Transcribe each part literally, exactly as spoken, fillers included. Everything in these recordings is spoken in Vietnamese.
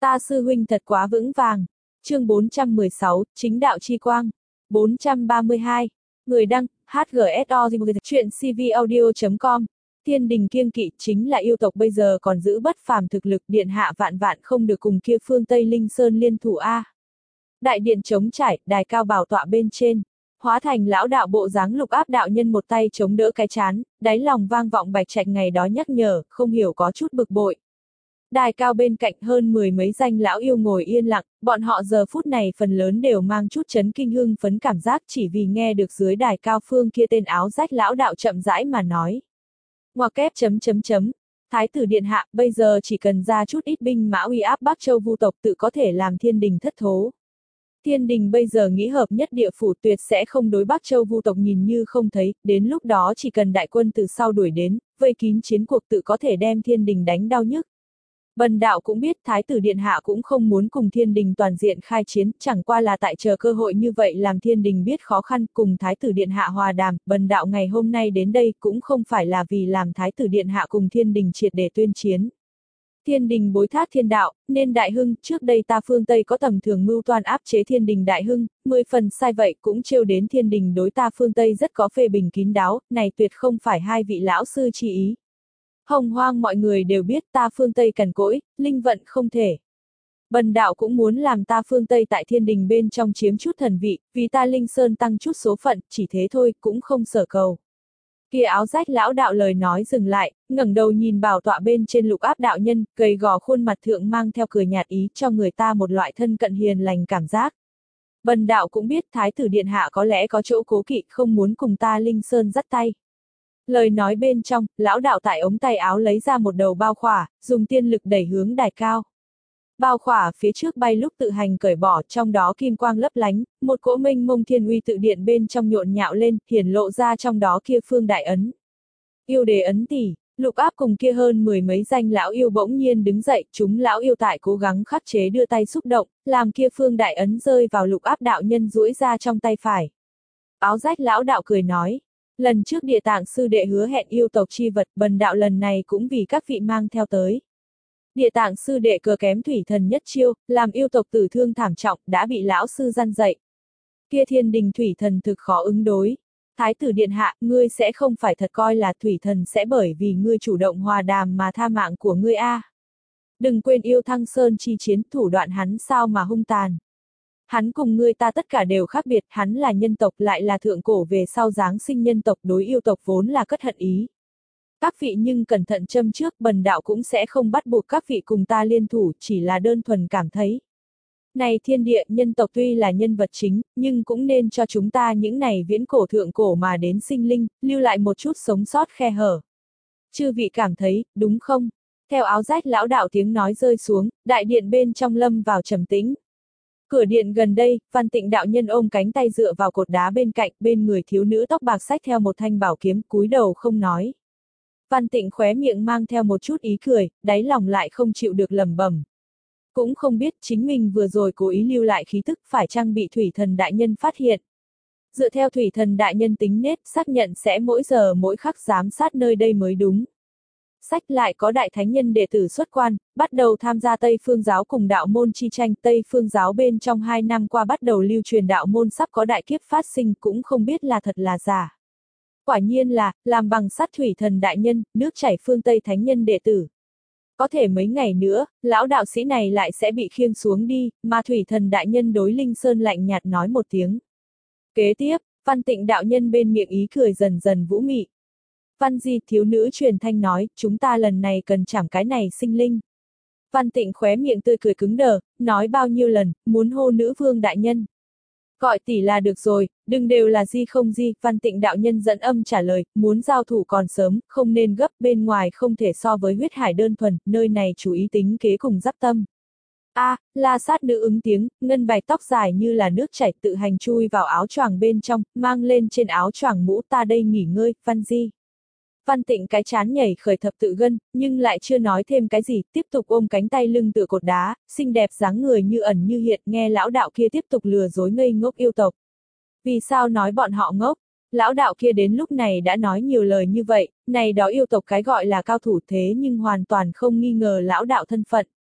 Ta sư huynh thật quá vững vàng. Chương bốn trăm mười sáu, chính đạo chi quang. bốn trăm ba mươi hai. Người đăng, hát giê ét o chuyện c v audio chấm com. Thiên đình kiêng kỵ chính là yêu tộc bây giờ còn giữ bất phàm thực lực, điện hạ vạn vạn không được cùng kia phương Tây Linh Sơn liên thủ a. Đại điện trống trải, đài cao bảo tọa bên trên. Hóa thành lão đạo bộ dáng Lục Áp đạo nhân một tay chống đỡ cái chán, đáy lòng vang vọng Bạch Trạch ngày đó nhắc nhở, không hiểu có chút bực bội. Đài cao bên cạnh hơn mười mấy danh lão yêu ngồi yên lặng, bọn họ giờ phút này phần lớn đều mang chút chấn kinh hưng phấn cảm giác chỉ vì nghe được dưới đài cao phương kia tên áo rách lão đạo chậm rãi mà nói. Ngoặc kép chấm chấm chấm, Thái tử điện hạ, bây giờ chỉ cần ra chút ít binh mã uy áp Bắc Châu Vu tộc tự có thể làm thiên đình thất thố. Thiên đình bây giờ nghĩ hợp nhất địa phủ tuyệt sẽ không đối Bắc Châu Vu tộc nhìn như không thấy, đến lúc đó chỉ cần đại quân từ sau đuổi đến, vây kín chiến cuộc tự có thể đem thiên đình đánh đau nhức. Bần đạo cũng biết Thái tử điện hạ cũng không muốn cùng thiên đình toàn diện khai chiến, chẳng qua là tại chờ cơ hội như vậy làm thiên đình biết khó khăn cùng Thái tử điện hạ hòa đàm, bần đạo ngày hôm nay đến đây cũng không phải là vì làm Thái tử điện hạ cùng thiên đình triệt để tuyên chiến. Thiên đình bối thác thiên đạo, nên đại hưng, trước đây ta phương Tây có tầm thường mưu toan áp chế thiên đình đại hưng, mười phần sai vậy cũng trêu đến thiên đình đối ta phương Tây rất có phê bình kín đáo, này tuyệt không phải hai vị lão sư chi ý. Hồng hoang mọi người đều biết ta phương Tây cằn cỗi, linh vận không thể. Bần đạo cũng muốn làm ta phương Tây tại thiên đình bên trong chiếm chút thần vị, vì ta linh sơn tăng chút số phận, chỉ thế thôi, cũng không sở cầu. Kia áo rách lão đạo lời nói dừng lại, ngẩng đầu nhìn bảo tọa bên trên Lục Áp đạo nhân, gầy gò khuôn mặt thượng mang theo cười nhạt ý cho người ta một loại thân cận hiền lành cảm giác. Bần đạo cũng biết Thái tử điện hạ có lẽ có chỗ cố kỵ không muốn cùng ta linh sơn dắt tay. Lời nói bên trong, lão đạo tại ống tay áo lấy ra một đầu bao khỏa, dùng tiên lực đẩy hướng đài cao. Bao khỏa phía trước bay lúc tự hành cởi bỏ, trong đó kim quang lấp lánh, một cỗ mênh mông thiên uy tự điện bên trong nhộn nhạo lên, hiển lộ ra trong đó kia phương đại ấn. Yêu đế ấn tỷ, Lục Áp cùng kia hơn mười mấy danh lão yêu bỗng nhiên đứng dậy, chúng lão yêu tại cố gắng khắc chế đưa tay xúc động, làm kia phương đại ấn rơi vào Lục Áp đạo nhân duỗi ra trong tay phải. Áo rách lão đạo cười nói. Lần trước Địa Tạng sư đệ hứa hẹn yêu tộc chi vật, bần đạo lần này cũng vì các vị mang theo tới. Địa Tạng sư đệ cờ kém thủy thần nhất chiêu, làm yêu tộc tử thương thảm trọng, đã bị lão sư gian dạy. Kia thiên đình thủy thần thực khó ứng đối. Thái tử điện hạ, ngươi sẽ không phải thật coi là thủy thần sẽ bởi vì ngươi chủ động hòa đàm mà tha mạng của ngươi a. Đừng quên yêu Thăng Sơn chi chiến, thủ đoạn hắn sao mà hung tàn. Hắn cùng ngươi ta tất cả đều khác biệt, hắn là nhân tộc lại là thượng cổ về sau giáng sinh nhân tộc, đối yêu tộc vốn là cất hận ý. Các vị nhưng cẩn thận châm trước, bần đạo cũng sẽ không bắt buộc các vị cùng ta liên thủ, chỉ là đơn thuần cảm thấy. Này thiên địa, nhân tộc tuy là nhân vật chính, nhưng cũng nên cho chúng ta những này viễn cổ thượng cổ mà đến sinh linh, lưu lại một chút sống sót khe hở. Chư vị cảm thấy, đúng không? Theo áo rách lão đạo tiếng nói rơi xuống, đại điện bên trong lâm vào trầm tĩnh. Cửa điện gần đây, Văn Tịnh đạo nhân ôm cánh tay dựa vào cột đá bên cạnh, bên người thiếu nữ tóc bạc xách theo một thanh bảo kiếm, cúi đầu không nói. Văn Tịnh khóe miệng mang theo một chút ý cười, đáy lòng lại không chịu được lẩm bẩm. Cũng không biết chính mình vừa rồi cố ý lưu lại khí tức phải chăng bị thủy thần đại nhân phát hiện. Dựa theo thủy thần đại nhân tính nết, xác nhận sẽ mỗi giờ mỗi khắc giám sát nơi đây mới đúng. Sách lại có đại thánh nhân đệ tử xuất quan, bắt đầu tham gia Tây Phương giáo cùng đạo môn chi tranh. Tây Phương giáo bên trong hai năm qua bắt đầu lưu truyền đạo môn sắp có đại kiếp phát sinh, cũng không biết là thật là giả. Quả nhiên là, làm bằng sắt thủy thần đại nhân, nước chảy phương Tây thánh nhân đệ tử. Có thể mấy ngày nữa, lão đạo sĩ này lại sẽ bị khiêng xuống đi, mà thủy thần đại nhân đối Linh Sơn lạnh nhạt nói một tiếng. Kế tiếp, Văn Tịnh đạo nhân bên miệng ý cười dần dần vũ mị. Văn Di thiếu nữ truyền thanh nói, chúng ta lần này cần chảm cái này sinh linh. Văn Tịnh khóe miệng tươi cười cứng đờ, nói bao nhiêu lần, muốn hô nữ vương đại nhân. Gọi tỷ là được rồi, đừng đều là Di không Di, Văn Tịnh đạo nhân dẫn âm trả lời, muốn giao thủ còn sớm, không nên gấp, bên ngoài không thể so với huyết hải đơn thuần, nơi này chú ý tính kế cùng giáp tâm. A, à, La Sát nữ ứng tiếng, ngân bạch tóc dài như là nước chảy tự hành chui vào áo choàng bên trong, mang lên trên áo choàng mũ, ta đây nghỉ ngơi, Văn Di. Văn Tịnh cái chán nhảy khởi thập tự gân, nhưng lại chưa nói thêm cái gì, tiếp tục ôm cánh tay lưng tựa cột đá, xinh đẹp dáng người như ẩn như hiện, nghe lão đạo kia tiếp tục lừa dối ngây ngốc yêu tộc. Vì sao nói bọn họ ngốc? Lão đạo kia đến lúc này đã nói nhiều lời như vậy, này đó yêu tộc cái gọi là cao thủ thế nhưng hoàn toàn không nghi ngờ lão đạo thân phận.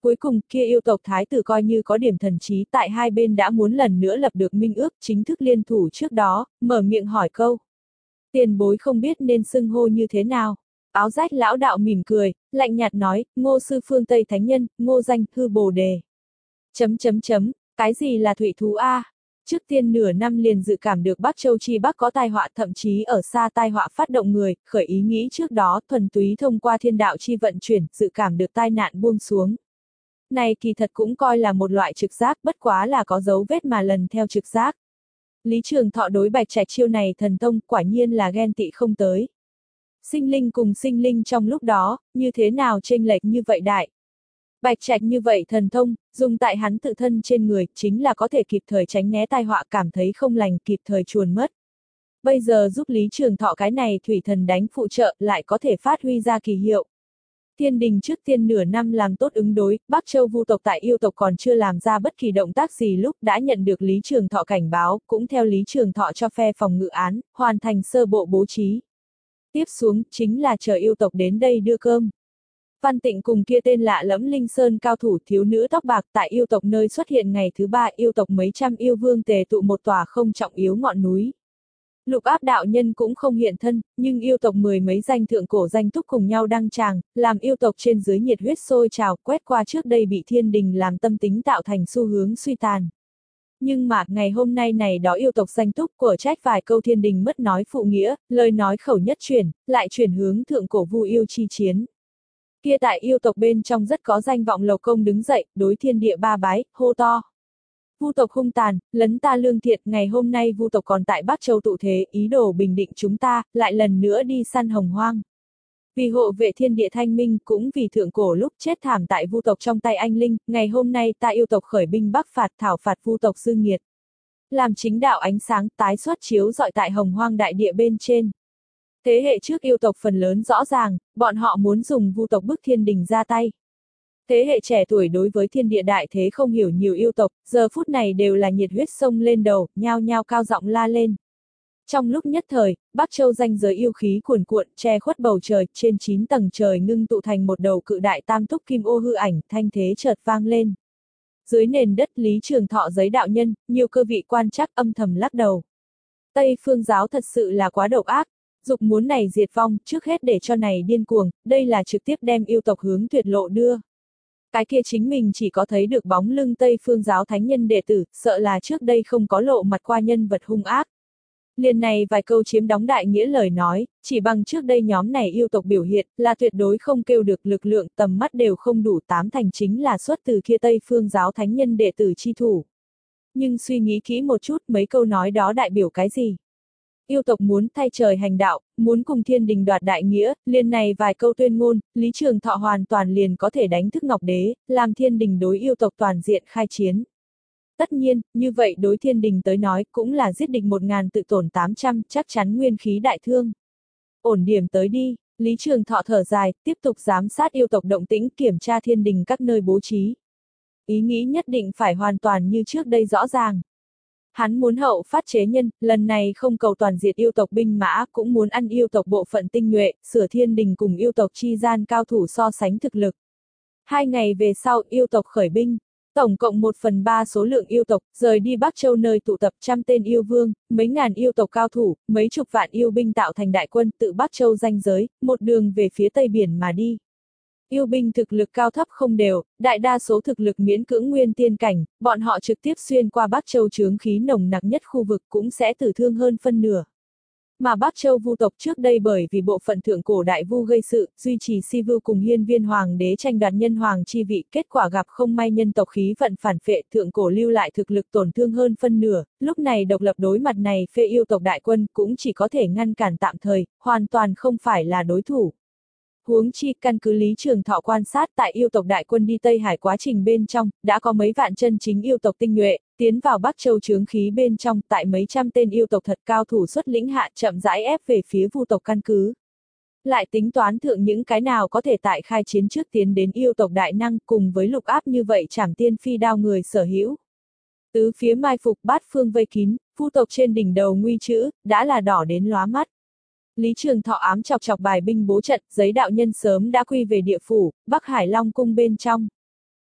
Cuối cùng kia yêu tộc thái tử coi như có điểm thần trí tại hai bên đã muốn lần nữa lập được minh ước chính thức liên thủ trước đó, mở miệng hỏi câu. Tiền bối không biết nên xưng hô như thế nào. Áo rách lão đạo mỉm cười, lạnh nhạt nói, Ngô sư phương Tây thánh nhân, Ngô danh, hư bồ đề. Chấm chấm chấm, cái gì là thủy thú a? Trước tiên nửa năm liền dự cảm được Bắc Châu chi Bắc có tai họa, thậm chí ở xa tai họa phát động người, khởi ý nghĩ trước đó thuần túy thông qua thiên đạo chi vận chuyển, dự cảm được tai nạn buông xuống. Này kỳ thật cũng coi là một loại trực giác, bất quá là có dấu vết mà lần theo trực giác. Lý Trường Thọ đối Bạch Trạch chiêu này thần thông quả nhiên là ghen tị không tới. Sinh linh cùng sinh linh trong lúc đó, như thế nào chênh lệch như vậy đại. Bạch Trạch như vậy thần thông, dùng tại hắn tự thân trên người, chính là có thể kịp thời tránh né tai họa, cảm thấy không lành kịp thời chuồn mất. Bây giờ giúp Lý Trường Thọ cái này thủy thần đánh phụ trợ lại có thể phát huy ra kỳ hiệu. Thiên đình trước tiên nửa năm làm tốt ứng đối, Bắc Châu vu tộc tại yêu tộc còn chưa làm ra bất kỳ động tác gì lúc đã nhận được Lý Trường Thọ cảnh báo, cũng theo Lý Trường Thọ cho phe phòng ngự án, hoàn thành sơ bộ bố trí. Tiếp xuống, chính là chờ yêu tộc đến đây đưa cơm. Văn Tịnh cùng kia tên lạ lẫm Linh Sơn cao thủ thiếu nữ tóc bạc tại yêu tộc nơi xuất hiện ngày thứ ba, yêu tộc mấy trăm yêu vương tề tụ một tòa không trọng yếu ngọn núi. Lục áp đạo nhân cũng không hiện thân, nhưng yêu tộc mười mấy danh thượng cổ danh túc cùng nhau đăng tràng, làm yêu tộc trên dưới nhiệt huyết sôi trào, quét qua trước đây bị thiên đình làm tâm tính tạo thành xu hướng suy tàn. Nhưng mà, ngày hôm nay này đó yêu tộc danh túc của trách vài câu thiên đình mất nói phụ nghĩa, lời nói khẩu nhất chuyển, lại chuyển hướng thượng cổ vu yêu chi chiến. Kia tại yêu tộc bên trong rất có danh vọng Lộc Công đứng dậy, đối thiên địa ba bái, hô to. Vu tộc hung tàn, lấn ta lương thiệt, ngày hôm nay vu tộc còn tại Bắc Châu tụ thế, ý đồ bình định chúng ta, lại lần nữa đi săn hồng hoang. Vì hộ vệ thiên địa thanh minh, cũng vì thượng cổ lúc chết thảm tại vu tộc trong tay anh linh, ngày hôm nay ta yêu tộc khởi binh bắc phạt thảo phạt vu tộc dư nghiệt. Làm chính đạo ánh sáng tái xuất chiếu rọi tại hồng hoang đại địa bên trên. Thế hệ trước yêu tộc phần lớn rõ ràng, bọn họ muốn dùng vu tộc bức thiên đình ra tay. Thế hệ trẻ tuổi đối với thiên địa đại thế không hiểu nhiều yêu tộc, giờ phút này đều là nhiệt huyết sông lên đầu, nhao nhao cao giọng la lên. Trong lúc nhất thời, Bắc Châu danh giới yêu khí cuồn cuộn, che khuất bầu trời, trên chín tầng trời ngưng tụ thành một đầu cự đại tam túc kim ô hư ảnh, thanh thế chợt vang lên. Dưới nền đất Lý Trường Thọ giấy đạo nhân, nhiều cơ vị quan trắc âm thầm lắc đầu. Tây phương giáo thật sự là quá độc ác. Dục muốn này diệt vong, trước hết để cho này điên cuồng, đây là trực tiếp đem yêu tộc hướng tuyệt lộ đưa. Cái kia chính mình chỉ có thấy được bóng lưng Tây phương giáo thánh nhân đệ tử, sợ là trước đây không có lộ mặt qua nhân vật hung ác. Liền này vài câu chiếm đóng đại nghĩa lời nói, chỉ bằng trước đây nhóm này yêu tộc biểu hiện, là tuyệt đối không kêu được lực lượng, tầm mắt đều không đủ, tám thành chính là xuất từ kia Tây phương giáo thánh nhân đệ tử chi thủ. Nhưng suy nghĩ kỹ một chút, mấy câu nói đó đại biểu cái gì? Yêu tộc muốn thay trời hành đạo, muốn cùng thiên đình đoạt đại nghĩa, liền này vài câu tuyên ngôn, Lý Trường Thọ hoàn toàn liền có thể đánh thức Ngọc Đế, làm thiên đình đối yêu tộc toàn diện khai chiến. Tất nhiên, như vậy đối thiên đình tới nói cũng là giết địch một ngàn tự tổn tám trăm, chắc chắn nguyên khí đại thương. Ổn điểm tới đi, Lý Trường Thọ thở dài, tiếp tục giám sát yêu tộc động tĩnh, kiểm tra thiên đình các nơi bố trí. Ý nghĩ nhất định phải hoàn toàn như trước đây rõ ràng. Hắn muốn hậu phát chế nhân, lần này không cầu toàn diệt yêu tộc binh mã, cũng muốn ăn yêu tộc bộ phận tinh nhuệ, sửa thiên đình cùng yêu tộc chi gian cao thủ so sánh thực lực. Hai ngày về sau, yêu tộc khởi binh. Tổng cộng một phần ba số lượng yêu tộc, rời đi Bắc Châu nơi tụ tập trăm tên yêu vương, mấy ngàn yêu tộc cao thủ, mấy chục vạn yêu binh tạo thành đại quân tự Bắc Châu ranh giới, một đường về phía Tây Biển mà đi. Yêu binh thực lực cao thấp không đều, đại đa số thực lực miễn cưỡng nguyên tiên cảnh, bọn họ trực tiếp xuyên qua Bắc Châu chướng khí nồng nặc nhất khu vực cũng sẽ tử thương hơn phân nửa. Mà Bắc Châu vu tộc trước đây bởi vì bộ phận thượng cổ đại vu gây sự, duy trì si vu cùng hiên viên hoàng đế tranh đoạt nhân hoàng chi vị, kết quả gặp không may nhân tộc khí vận phản phệ, thượng cổ lưu lại thực lực tổn thương hơn phân nửa, lúc này độc lập đối mặt này phê yêu tộc đại quân cũng chỉ có thể ngăn cản tạm thời, hoàn toàn không phải là đối thủ. Huống chi căn cứ Lý Trường Thọ quan sát tại yêu tộc đại quân đi Tây Hải quá trình bên trong, đã có mấy vạn chân chính yêu tộc tinh nhuệ, tiến vào Bắc Châu chướng khí bên trong, tại mấy trăm tên yêu tộc thật cao thủ xuất lĩnh hạ chậm rãi ép về phía vu tộc căn cứ. Lại tính toán thượng những cái nào có thể tại khai chiến trước tiến đến yêu tộc đại năng cùng với lục áp như vậy chảm tiên phi đao người sở hữu. Tứ phía mai phục bát phương vây kín, vu tộc trên đỉnh đầu nguy chữ, đã là đỏ đến lóa mắt. Lý Trường Thọ ám chọc chọc bài binh bố trận, giấy đạo nhân sớm đã quy về địa phủ, Bắc Hải Long cung bên trong.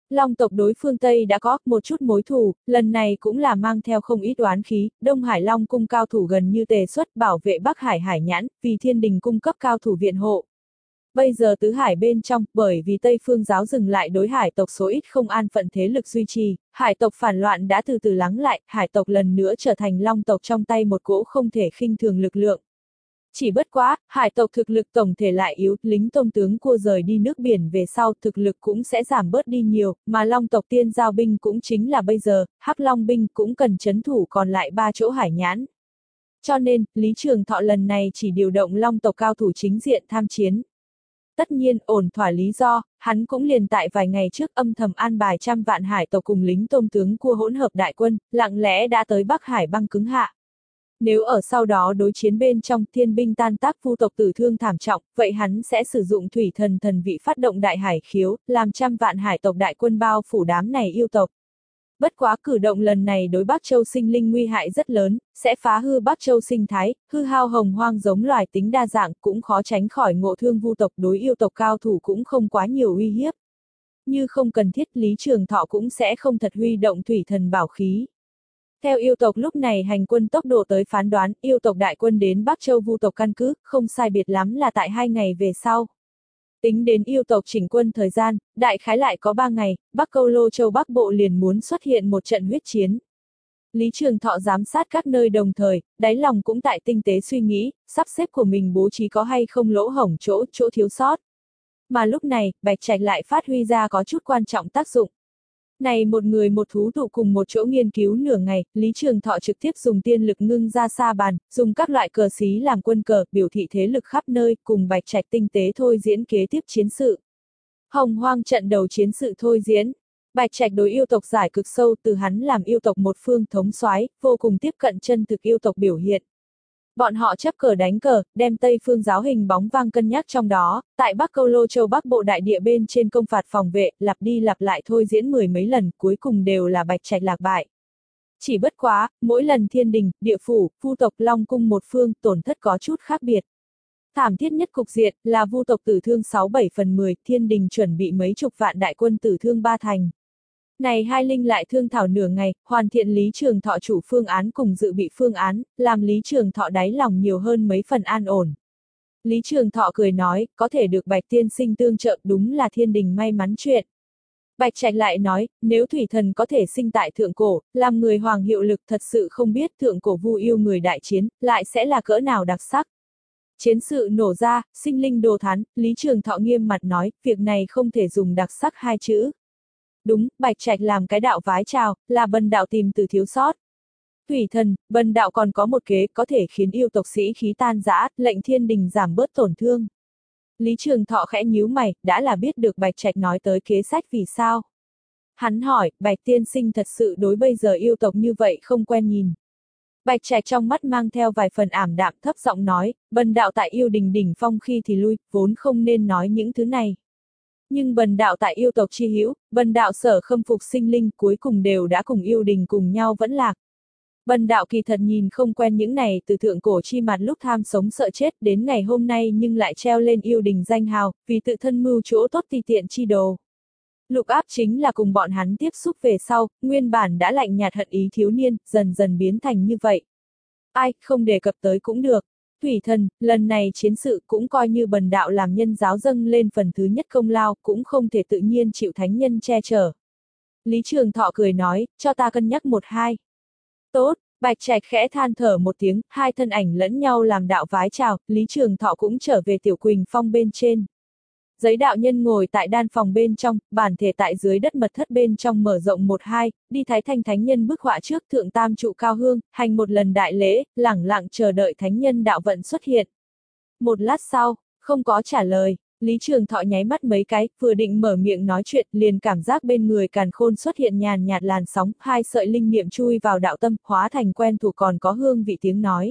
Long tộc đối phương Tây đã có một chút mối thù, lần này cũng là mang theo không ít oán khí, Đông Hải Long cung cao thủ gần như tề xuất bảo vệ Bắc Hải Hải Nhãn, vì Thiên Đình cung cấp cao thủ viện hộ. Bây giờ tứ hải bên trong, bởi vì Tây phương giáo dừng lại đối hải tộc số ít không an phận thế lực duy trì, hải tộc phản loạn đã từ từ lắng lại, hải tộc lần nữa trở thành Long tộc trong tay một cỗ không thể khinh thường lực lượng. Chỉ bất quá, hải tộc thực lực tổng thể lại yếu, lính tôm tướng cua rời đi nước biển về sau thực lực cũng sẽ giảm bớt đi nhiều, mà Long tộc tiên giao binh cũng chính là bây giờ, Hắc Long binh cũng cần trấn thủ còn lại ba chỗ hải nhãn. Cho nên, Lý Trường Thọ lần này chỉ điều động Long tộc cao thủ chính diện tham chiến. Tất nhiên, ổn thỏa lý do, hắn cũng liền tại vài ngày trước âm thầm an bài trăm vạn hải tộc cùng lính tôm tướng cua hỗn hợp đại quân, lặng lẽ đã tới Bắc Hải băng cứng hạ. Nếu ở sau đó đối chiến bên trong thiên binh tan tác vu tộc tử thương thảm trọng, vậy hắn sẽ sử dụng thủy thần thần vị phát động đại hải khiếu, làm trăm vạn hải tộc đại quân bao phủ đám này yêu tộc. Bất quá cử động lần này đối Bắc Châu sinh linh nguy hại rất lớn, sẽ phá hư Bắc Châu sinh thái, hư hao hồng hoang giống loài tính đa dạng, cũng khó tránh khỏi ngộ thương vu tộc, đối yêu tộc cao thủ cũng không quá nhiều uy hiếp. Như không cần thiết, Lý Trường Thọ cũng sẽ không thật huy động thủy thần bảo khí. Theo yêu tộc lúc này hành quân tốc độ tới phán đoán, yêu tộc đại quân đến Bắc Châu vu tộc căn cứ, không sai biệt lắm là tại hai ngày về sau. Tính đến yêu tộc chỉnh quân thời gian, đại khái lại có ba ngày, Bắc Câu Lô Châu Bắc Bộ liền muốn xuất hiện một trận huyết chiến. Lý Trường Thọ giám sát các nơi đồng thời, đáy lòng cũng tại tinh tế suy nghĩ, sắp xếp của mình bố trí có hay không lỗ hổng chỗ, chỗ thiếu sót. Mà lúc này, Bạch Trạch lại phát huy ra có chút quan trọng tác dụng. Này một người một thú tụ cùng một chỗ nghiên cứu nửa ngày, Lý Trường Thọ trực tiếp dùng tiên lực ngưng ra sa bàn, dùng các loại cờ xí làm quân cờ, biểu thị thế lực khắp nơi, cùng Bạch Trạch tinh tế thôi diễn kế tiếp chiến sự. Hồng Hoang trận đầu chiến sự thôi diễn. Bạch Trạch đối yêu tộc giải cực sâu, từ hắn làm yêu tộc một phương thống soái, vô cùng tiếp cận chân thực yêu tộc biểu hiện. Bọn họ chấp cờ đánh cờ, đem Tây phương giáo hình bóng vang cân nhắc trong đó, tại Bắc Câu Lô Châu Bắc Bộ đại địa bên trên công phạt phòng vệ, lặp đi lặp lại thôi diễn mười mấy lần, cuối cùng đều là Bạch Trạch lạc bại. Chỉ bất quá, mỗi lần thiên đình, địa phủ, vu tộc Long cung một phương, tổn thất có chút khác biệt. Thảm thiết nhất cục diện, là vu tộc tử thương sáu bảy phần mười, thiên đình chuẩn bị mấy chục vạn đại quân tử thương ba thành. Này hai linh lại thương thảo nửa ngày, hoàn thiện Lý Trường Thọ chủ phương án cùng dự bị phương án, làm Lý Trường Thọ đáy lòng nhiều hơn mấy phần an ổn. Lý Trường Thọ cười nói, có thể được Bạch tiên sinh tương trợ đúng là thiên đình may mắn chuyện. Bạch Trạch lại nói, nếu thủy thần có thể sinh tại thượng cổ, làm người hoàng hiệu lực thật sự không biết thượng cổ vu yêu người đại chiến, lại sẽ là cỡ nào đặc sắc. Chiến sự nổ ra, sinh linh đồ thán, Lý Trường Thọ nghiêm mặt nói, việc này không thể dùng đặc sắc hai chữ. Đúng, Bạch Trạch làm cái đạo vái chào, là Bần đạo tìm từ thiếu sót. Thủy thần, Bần đạo còn có một kế có thể khiến yêu tộc sĩ khí tan rã, lệnh thiên đình giảm bớt tổn thương. Lý Trường Thọ khẽ nhíu mày, đã là biết được Bạch Trạch nói tới kế sách vì sao. Hắn hỏi, Bạch tiên sinh thật sự đối bây giờ yêu tộc như vậy không quen nhìn. Bạch Trạch trong mắt mang theo vài phần ảm đạm thấp giọng nói, Bần đạo tại yêu đình đỉnh phong khi thì lui, vốn không nên nói những thứ này. Nhưng Bần đạo tại yêu tộc chi hữu, Bần đạo sở khâm phục sinh linh cuối cùng đều đã cùng yêu đình cùng nhau vẫn lạc. Bần đạo kỳ thật nhìn không quen những này từ thượng cổ chi mặt lúc tham sống sợ chết đến ngày hôm nay nhưng lại treo lên yêu đình danh hào, vì tự thân mưu chỗ tốt tùy tiện chi đồ. Lục Áp chính là cùng bọn hắn tiếp xúc về sau, nguyên bản đã lạnh nhạt hận ý thiếu niên, dần dần biến thành như vậy. Ai, không đề cập tới cũng được. Thủy thần, lần này chiến sự cũng coi như Bần đạo làm nhân giáo dâng lên phần thứ nhất công lao, cũng không thể tự nhiên chịu thánh nhân che chở. Lý Trường Thọ cười nói, cho ta cân nhắc một hai. Tốt, Bạch Trạch khẽ than thở một tiếng, hai thân ảnh lẫn nhau làm đạo vái chào, Lý Trường Thọ cũng trở về Tiểu Quỳnh Phong bên trên. Giấy đạo nhân ngồi tại đan phòng bên trong, bản thể tại dưới đất mật thất bên trong mở rộng một hai, đi Thái Thanh Thánh Nhân bức họa trước thượng tam trụ cao hương, hành một lần đại lễ, lẳng lặng chờ đợi Thánh Nhân đạo vận xuất hiện. Một lát sau, không có trả lời, Lý Trường Thọ nháy mắt mấy cái, vừa định mở miệng nói chuyện, liền cảm giác bên người càn khôn xuất hiện nhàn nhạt làn sóng, hai sợi linh niệm chui vào đạo tâm, hóa thành quen thuộc còn có hương vị tiếng nói.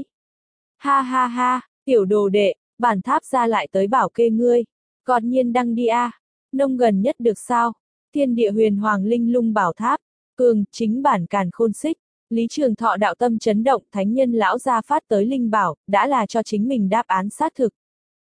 Ha ha ha, tiểu đồ đệ, bản tháp ra lại tới bảo kê ngươi. Gọt nhiên đăng đi a, à. Nông gần nhất được sao? Thiên địa huyền hoàng linh lung bảo tháp, cường, chính bản càn khôn xích. Lý Trường Thọ đạo tâm chấn động, thánh nhân lão gia phát tới linh bảo, đã là cho chính mình đáp án xác thực.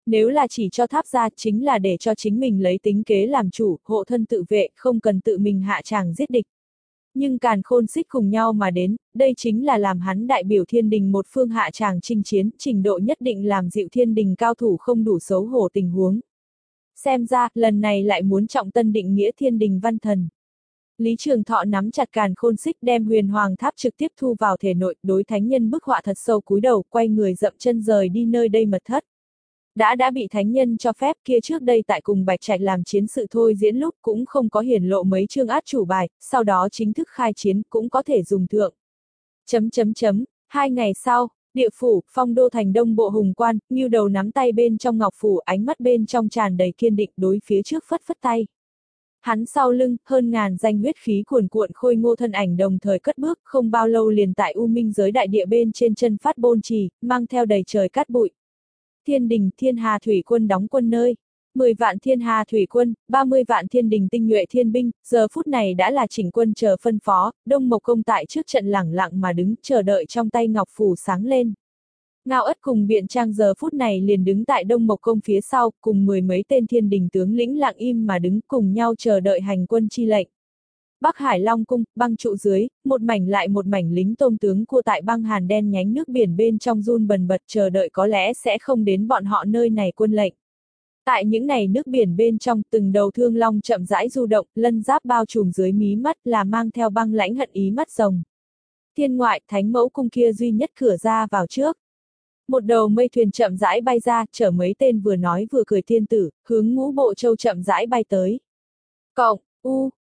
Nếu là chỉ cho tháp ra chính là để cho chính mình lấy tính kế làm chủ, hộ thân tự vệ, không cần tự mình hạ tràng giết địch. Nhưng Càn Khôn Xích cùng nhau mà đến, đây chính là làm hắn đại biểu thiên đình một phương hạ tràng chinh chiến, trình độ nhất định làm dịu thiên đình cao thủ không đủ xấu hổ tình huống. Xem ra, lần này lại muốn trọng tân định nghĩa thiên đình văn thần. Lý Trường Thọ nắm chặt Càn Khôn Xích đem huyền hoàng tháp trực tiếp thu vào thể nội, đối thánh nhân bức họa thật sâu cúi đầu, quay người dậm chân rời đi nơi đây mật thất. Đã đã bị thánh nhân cho phép, kia trước đây tại cùng Bạch Trạch làm chiến sự thôi diễn lúc cũng không có hiển lộ mấy chương át chủ bài, sau đó chính thức khai chiến cũng có thể dùng thượng. Chấm chấm chấm, hai ngày sau, địa phủ, phong đô thành đông bộ hùng quan, Ngưu Đầu nắm tay bên trong ngọc phủ, ánh mắt bên trong tràn đầy kiên định, đối phía trước phất phất tay. Hắn sau lưng, hơn ngàn danh huyết khí cuồn cuộn khôi ngô thân ảnh đồng thời cất bước, không bao lâu liền tại U Minh giới đại địa bên trên chân phát bôn trì, mang theo đầy trời cát bụi. Thiên đình, Thiên Hà thủy quân đóng quân nơi. mười vạn Thiên Hà thủy quân, ba mươi vạn thiên đình tinh nhuệ thiên binh, giờ phút này đã là chỉnh quân chờ phân phó, Đông Mộc Công tại trước trận lẳng lặng mà đứng, chờ đợi trong tay ngọc phủ sáng lên. Ngao Ất cùng Biện Trang giờ phút này liền đứng tại Đông Mộc Công phía sau, cùng mười mấy tên thiên đình tướng lĩnh lặng im mà đứng cùng nhau chờ đợi hành quân chi lệnh. Bắc Hải Long Cung, băng trụ dưới, một mảnh lại một mảnh lính tôm tướng cua tại băng hàn đen nhánh nước biển bên trong run bần bật chờ đợi có lẽ sẽ không đến bọn họ nơi này quân lệnh. Tại những này nước biển bên trong, từng đầu thương long chậm rãi du động, lân giáp bao trùm dưới mí mắt là mang theo băng lãnh hận ý mắt rồng. Thiên ngoại, thánh mẫu cung kia duy nhất cửa ra vào trước. Một đầu mây thuyền chậm rãi bay ra, chở mấy tên vừa nói vừa cười thiên tử, hướng Ngũ Bộ Châu chậm rãi bay tới. Cộng, U,